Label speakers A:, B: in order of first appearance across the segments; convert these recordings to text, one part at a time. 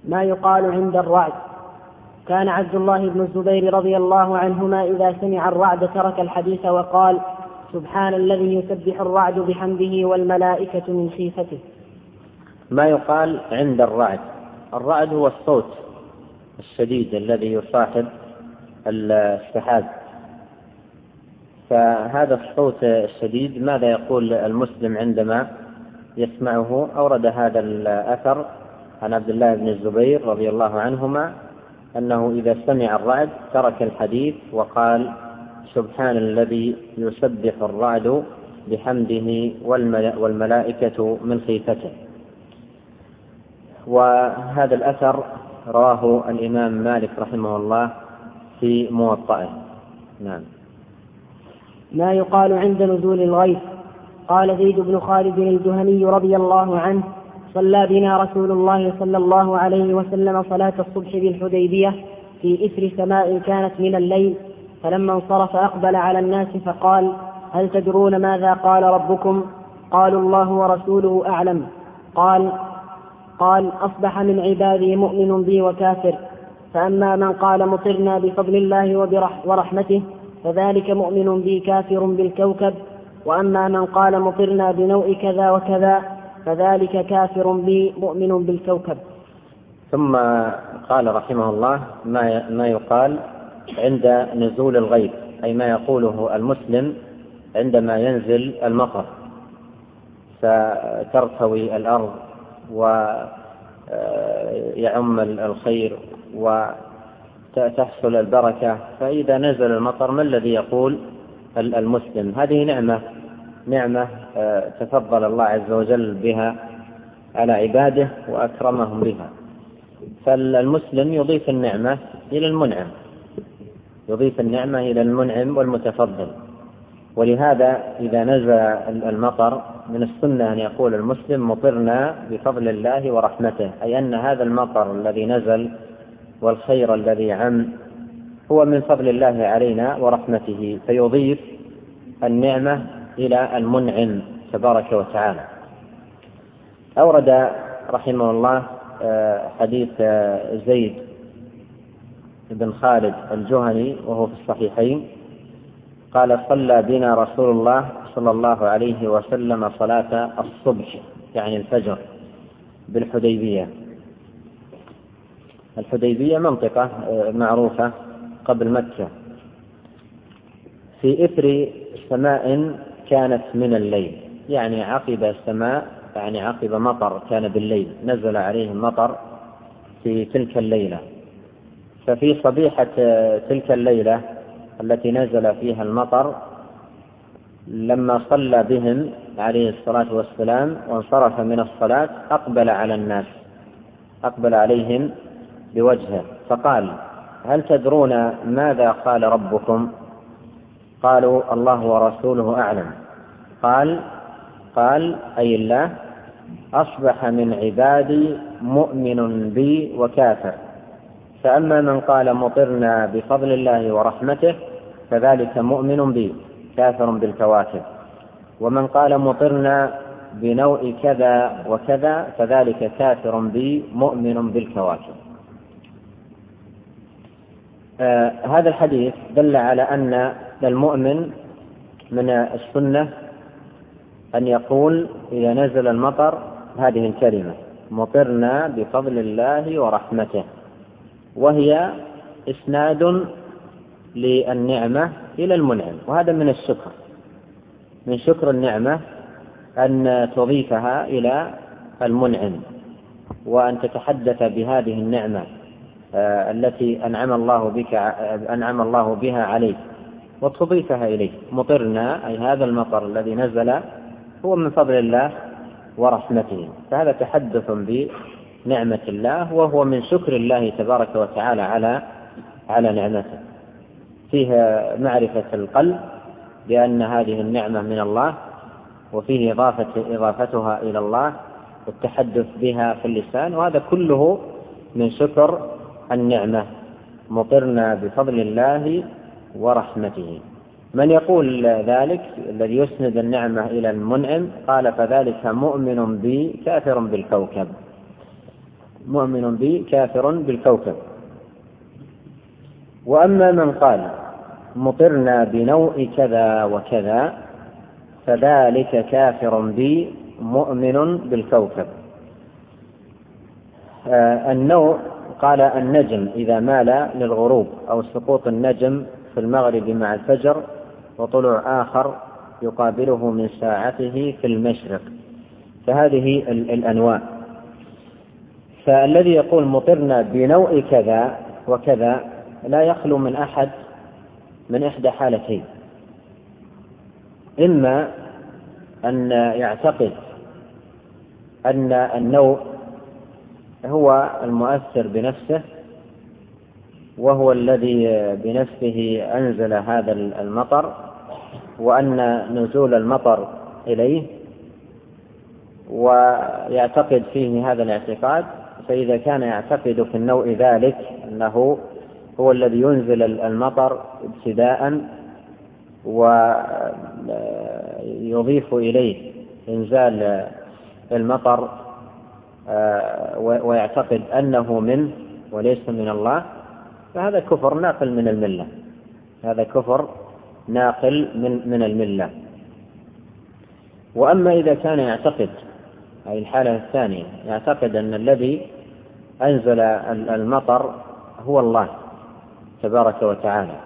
A: ما يقال عند الرعد. كان عبد الله بن الزبير رضي الله عنهما إذا سمع الرعد ترك الحديث وقال: سبحان الذي يسبح الرعد بحمده والملائكة من خيفته.
B: ما يقال عند الرعد. الرعد هو الصوت الشديد الذي يصاحب السحاب، فهذا الصوت الشديد ماذا يقول المسلم عندما يسمعه؟ أورد هذا الأثر عن عبد الله بن الزبير رضي الله عنهما أنه إذا سمع الرعد ترك الحديث وقال: سبحان الذي يسبح الرعد بحمده والملائكة من خيفته. وهذا الأثر رواه الإمام مالك رحمه الله في موطئه. نعم.
A: ما يقال عند نزول الغيث. قال زيد بن خالد الجهني رضي الله عنه: صلى بنا رسول الله صلى الله عليه وسلم صلاة الصبح بالحديبية في إثر سماء كانت من الليل، فلما انصرف أقبل على الناس فقال: هل تدرون ماذا قال ربكم؟ قالوا: الله ورسوله أعلم. قال: أصبح من عبادي مؤمن بي وكافر، فأما من قال مطرنا بفضل الله ورحمته فذلك مؤمن بي كافر بالكوكب، وأما من قال مطرنا بنوء كذا وكذا فذلك كافر بي مؤمن بالكوكب.
B: ثم قال رحمه الله ما يقال عند نزول الغيث، أي ما يقوله المسلم عندما ينزل المطر فترتوي الأرض ويعم الخير وتحصل البركة. فإذا نزل المطر ما الذي يقول المسلم؟ هذه نعمة تفضل الله عز وجل بها على عباده وأكرمهم بها. فالمسلم يضيف النعمة إلى المنعم والمتفضل. ولهذا إذا نزل المطر من السنة أن يقول المسلم: مطرنا بفضل الله ورحمته، أي أن هذا المطر الذي نزل والخير الذي عم هو من فضل الله علينا ورحمته، فيضيف النعمة إلى المنعم تبارك وتعالى. أورد رحمه الله حديث زيد بن خالد الجهني وهو في الصحيحين قال: صلى بنا رسول الله صلى الله عليه وسلم صلاة الصبح يعني الفجر بالحديبية. الحديبية منطقة معروفة قبل مكة، في إثر سماء كانت من الليل، يعني عقب السماء، يعني عقب مطر كان بالليل، نزل عليهم مطر في تلك الليلة. ففي صبيحة تلك الليلة التي نزل فيها المطر لما صلى بهم عليه الصلاة والسلام وانصرف من الصلاة أقبل عليهم بوجهه فقال: هل تدرون ماذا قال ربكم؟ قالوا: الله ورسوله أعلم. قال أي الله: أصبح من عبادي مؤمن بي وكافر، فأما من قال مطرنا بفضل الله ورحمته فذلك مؤمن بي كافر بالكواكب، ومن قال مطرنا بنوء كذا وكذا فذلك كافر بي مؤمن بالكواكب. هذا الحديث دل على أن المؤمن من السنة أن يقول إذا نزل المطر هذه الكلمة: مطرنا بفضل الله ورحمته، وهي إسناد للنعمة إلى المنعم. وهذا من الشكر، من شكر النعمة أن تضيفها إلى المنعم وأن تتحدث بهذه النعمة التي أنعم الله بها عليك وتضيفها إليه. مطرنا أي هذا المطر الذي نزل هو من فضل الله ورحمته، فهذا تحدث بنعمة الله وهو من شكر الله تبارك وتعالى على نعمته. فيها معرفة القلب بأن هذه النعمة من الله، وفيه إضافتها إلى الله والتحدث بها في اللسان، وهذا كله من شكر النعمة. مطرنا بفضل الله ورحمته. من يقول ذلك الذي يسند النعمة إلى المنعم قال: فذلك مؤمن بي كافر بالكوكب. مؤمن بي كافر بالكوكب. وأما من قال مطرنا بنوء كذا وكذا فذلك كافر بي مؤمن بالكوكب. النوء قال النجم إذا مال للغروب، أو سقوط النجم في المغرب مع الفجر وطلوع آخر يقابله من ساعته في المشرق، فهذه الأنواع. فالذي يقول مطرنا بنوء كذا وكذا لا يخلو من أحد من إحدى حالتين: إما أن يعتقد أن النوء هو المؤثر بنفسه، وهو الذي بنفسه أنزل هذا المطر، وأن نزول المطر إليه، ويعتقد فيه هذا الاعتقاد. فإذا كان يعتقد في النوء ذلك أنه هو الذي ينزل المطر ابتداء ويضيف إليه إنزال المطر، ويعتقد أنه منه وليس من الله، فهذا كفر ناقل من الملة، هذا كفر ناقل من الملة. وأما إذا كان يعتقد، أي الحالة الثانية، يعتقد أن الذي أنزل المطر هو الله تبارك وتعالى،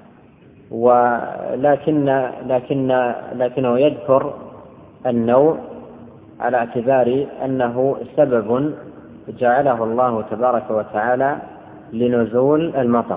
B: لكنه يذكر النوء على اعتبار أنه سبب جعله الله تبارك وتعالى لنزول المطر،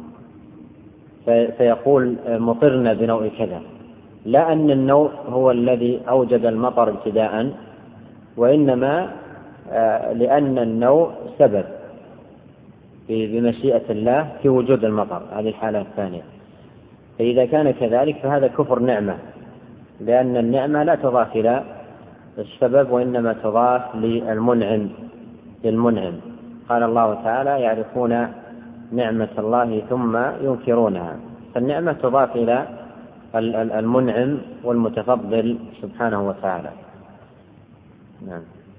B: فيقول مطرنا بنوء كذا، لا أن النوء هو الذي أوجد المطر ابتداء، وإنما لأن النوء سبب بمشيئة الله في وجود المطر، هذه الحالة الثانية. فإذا كان كذلك فهذا كفر نعمة، لأن النعمة لا تضاف إلى السبب وإنما تضاف للمنعم. قال الله تعالى: يعرفون نعمة الله ثم ينكرونها، فالنعمة تضاف إلى المنعم والمتفضل سبحانه وتعالى. نعم.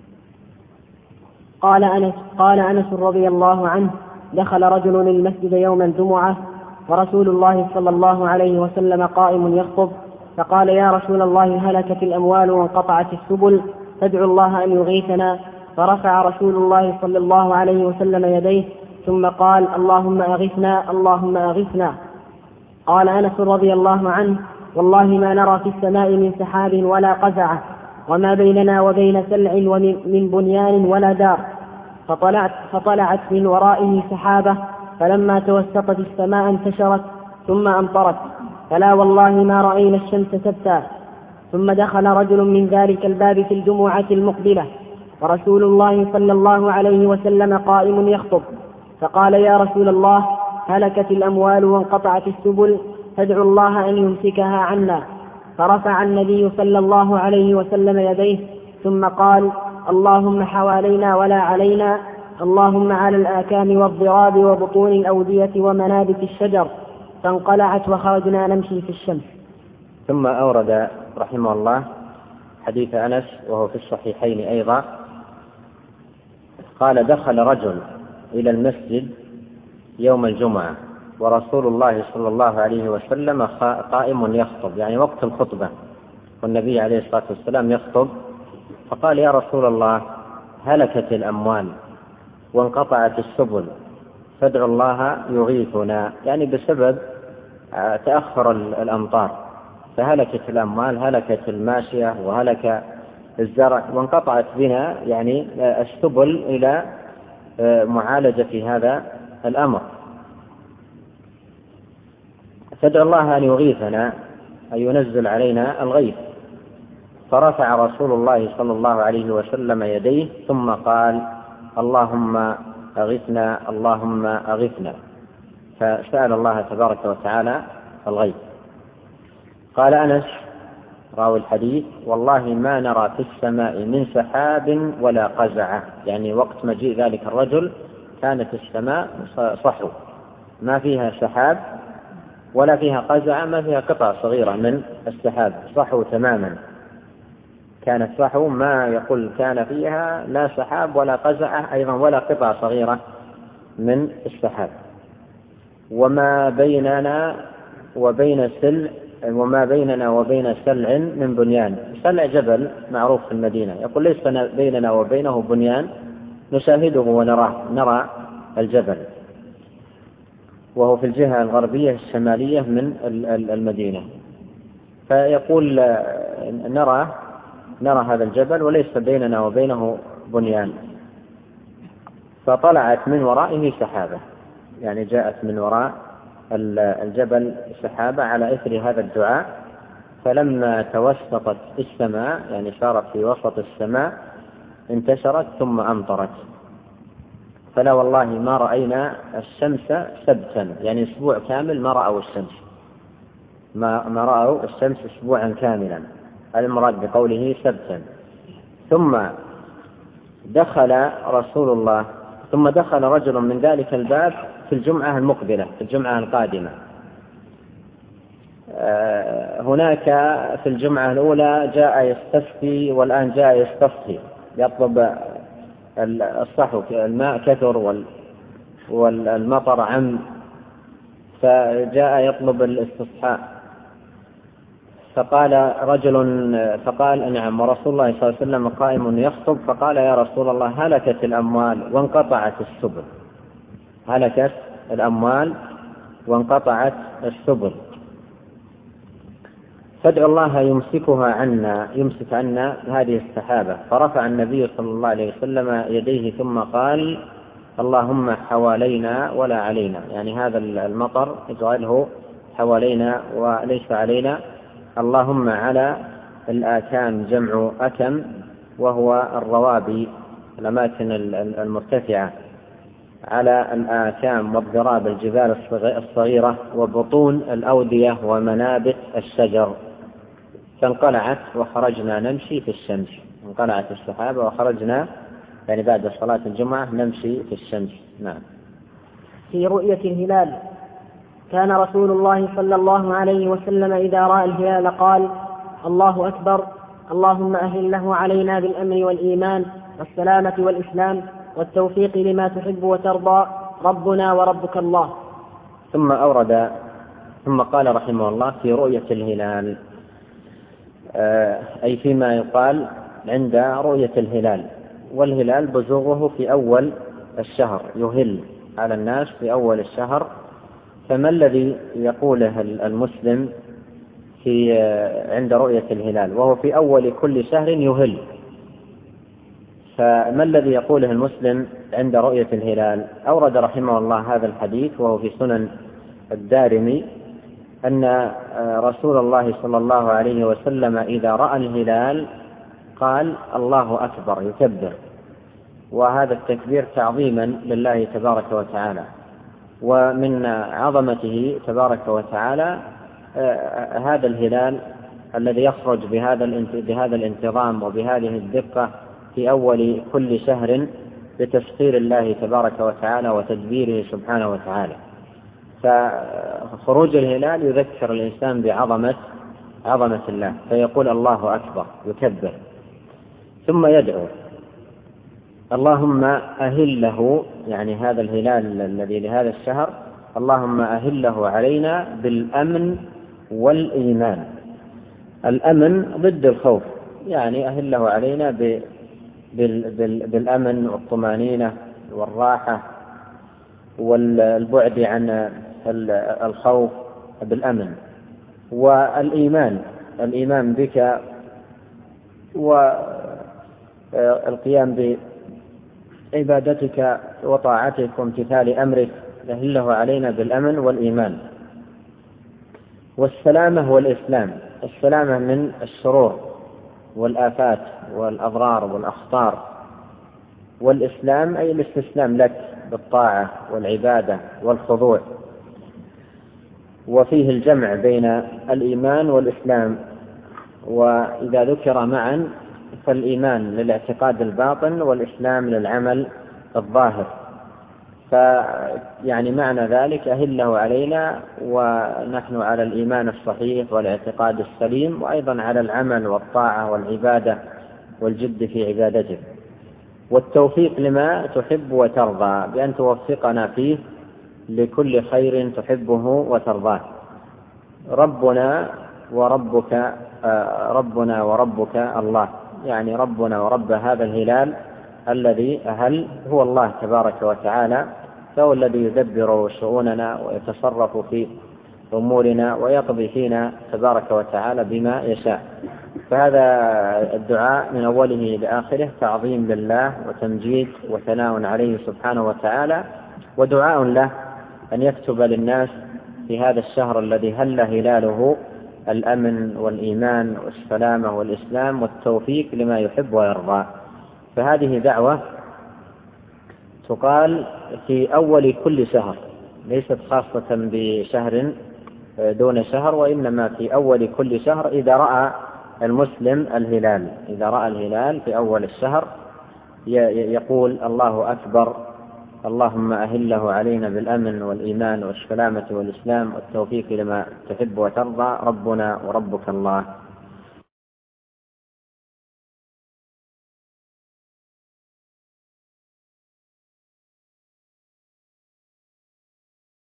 A: قال أنس رضي الله عنه: دخل رجل المسجد يوم الجمعة ورسول الله صلى الله عليه وسلم قائم يخطب، فقال: يا رسول الله، هلكت الأموال وانقطعت السبل، فادعوا الله أن يغيثنا. فرفع رسول الله صلى الله عليه وسلم يديه ثم قال: اللهم أغثنا، اللهم أغثنا. قال أنس رضي الله عنه: والله ما نرى في السماء من سحاب ولا قزعة، وما بيننا وبين سلع من بنيان ولا دار. فطلعت من ورائه سحابة، فلما توسطت السماء انتشرت ثم أمطرت، فلا والله ما رأينا الشمس سبتا. ثم دخل رجل من ذلك الباب في الجمعة المقبلة ورسول الله صلى الله عليه وسلم قائم يخطب، فقال: يا رسول الله، هلكت الأموال وانقطعت السبل، فادعوا الله أن يمسكها عنا. فرفع النبي صلى الله عليه وسلم يديه ثم قال: اللهم حوالينا ولا علينا، اللهم على الآكام والضراب وبطون الأودية ومنابت الشجر. فانقلعت وخرجنا نمشي في الشمس.
B: ثم أورد رحمه الله حديث أنس وهو في الصحيحين أيضا، قال: دخل رجل إلى المسجد يوم الجمعة ورسول الله صلى الله عليه وسلم قائم يخطب، يعني وقت الخطبة، والنبي عليه الصلاة والسلام يخطب، فقال: يا رسول الله، هلكت الأموال وانقطعت السبل، فادعوا الله يغيثنا، يعني بسبب تأخر الأمطار، فهلكت الأموال، هلكت الماشية وهلك الزرع، وانقطعت بنا يعني السبل إلى معالجة هذا الأمر، فادعوا الله أن يغيثنا، أن ينزل علينا الغيث. فرفع رسول الله صلى الله عليه وسلم يديه ثم قال: اللهم أغثنا، اللهم أغثنا، فسأل الله تبارك وتعالى الغيث. قال أنس راوي الحديث: والله ما نرى في السماء من سحاب ولا قزعة، يعني وقت مجيء ذلك الرجل كانت السماء صحو، ما فيها سحاب ولا فيها قزعة، ما فيها قطع صغيرة من السحاب، صحو تماما. كان الصحو ما يقول كان فيها لا سحاب ولا قزعة أيضا ولا قطعة صغيرة من السحاب. وما بيننا وبين سلع من بنيان. سلع جبل معروف في المدينة، يقول ليس بيننا وبينه بنيان نشاهده ونراه، نرى الجبل، وهو في الجهة الغربية الشمالية من المدينة. فيقول نرى هذا الجبل وليس بيننا وبينه بنيان. فطلعت من ورائه سحابة، يعني جاءت من وراء الجبل سحابة على إثر هذا الدعاء. فلما توسطت السماء، يعني صارت في وسط السماء، انتشرت ثم أمطرت. فلا والله ما رأينا الشمس سبتا، يعني أسبوع كامل ما رأوا الشمس، ما رأوا الشمس أسبوعا كاملا، المراد بقوله سبتا. ثم دخل رجل من ذلك الباب في الجمعة المقبلة، في الجمعة القادمة. هناك في الجمعة الأولى جاء يستسقي، والآن جاء يستصحي، يطلب الصحو، الماء كثر والمطر عم، فجاء يطلب الاستصحاء. فقال نعم، ورسول الله صلى الله عليه وسلم قائم يخطب، فقال يا رسول الله هلكت الأموال وانقطعت السبل، هلكت الأموال وانقطعت السبل، فادعوا الله يمسك عنا هذه السحابة. فرفع النبي صلى الله عليه وسلم يديه ثم قال اللهم حوالينا ولا علينا، يعني هذا المطر اجعله حوالينا وليس علينا. اللهم على الآكام، جمع أكم، وهو الروابي، الأماكن المرتفعة، على الآكام والضراب، الجبال الصغيرة، وبطون الأودية ومنابت الشجر. فانقلعت وخرجنا نمشي في الشمس، انقلعت السحابة وخرجنا يعني بعد صلاة الجمعة نمشي في الشمس. نعم.
A: في رؤية الهلال، كان رسول الله صلى الله عليه وسلم إذا رأى الهلال قال الله أكبر، اللهم أهله علينا بالأمن والإيمان والسلامة والإسلام والتوفيق لما تحب وترضى، ربنا وربك الله.
B: ثم قال رحمه الله في رؤية الهلال، أي فيما يقال عند رؤية الهلال. والهلال بزوغه في أول الشهر، يهل على الناس في أول الشهر. فما الذي يقوله المسلم عند رؤية الهلال وهو في أول كل شهر يهل؟ فما الذي يقوله المسلم عند رؤية الهلال؟ أورد رحمه الله هذا الحديث وهو في سنن الدارمي، أن رسول الله صلى الله عليه وسلم إذا رأى الهلال قال الله أكبر، يكبر، وهذا التكبير تعظيما لله تبارك وتعالى. ومن عظمته تبارك وتعالى هذا الهلال الذي يخرج بهذا الانتظام وبهذه الدقة في أول كل شهر بتسخير الله تبارك وتعالى وتدبيره سبحانه وتعالى. فخروج الهلال يذكر الإنسان بعظمة الله، فيقول الله أكبر، يكبر، ثم يدعو اللهم أهله، يعني هذا الهلال الذي لهذا الشهر، اللهم أهله علينا بالأمن والإيمان. الأمن ضد الخوف، يعني أهله علينا بالأمن والطمأنينة والراحة والبعد عن الخوف بالأمن. والإيمان بك والقيام بعبادتك وطاعتك وامتثال أمرك، أهله علينا بالأمن والإيمان. والسلامة والإسلام، السلامة من الشرور والآفات والأضرار والأخطار، والإسلام أي الاستسلام لك بالطاعة والعبادة والخضوع. وفيه الجمع بين الإيمان والإسلام، وإذا ذكر معا فالإيمان للاعتقاد الباطن والإسلام للعمل الظاهر. فيعني معنى ذلك أهله علينا ونحن على الإيمان الصحيح والاعتقاد السليم، وأيضا على العمل والطاعة والعبادة والجد في عبادتك، والتوفيق لما تحب وترضى بأن توفقنا فيه لكل خير تحبه وترضاه. ربنا وربك الله، يعني ربنا ورب هذا الهلال الذي أهل هو الله تبارك وتعالى، فهو الذي يدبر شؤوننا ويتصرف في أمورنا ويقضي فينا تبارك وتعالى بما يشاء. فهذا الدعاء من أوله لآخره تعظيم لله وتمجيد وثناء عليه سبحانه وتعالى، ودعاء له أن يكتب للناس في هذا الشهر الذي هل هلاله الأمن والإيمان والسلامة والإسلام والتوفيق لما يحب ويرضى. فهذه دعوة تقال في أول كل شهر، ليست خاصة بشهر دون شهر، وإنما في أول كل شهر إذا رأى المسلم الهلال، إذا رأى الهلال في أول الشهر يقول الله أكبر، اللهم أهله علينا بالأمن والإيمان والسلامة والإسلام والتوفيق لما تحب وترضى، ربنا وربك الله.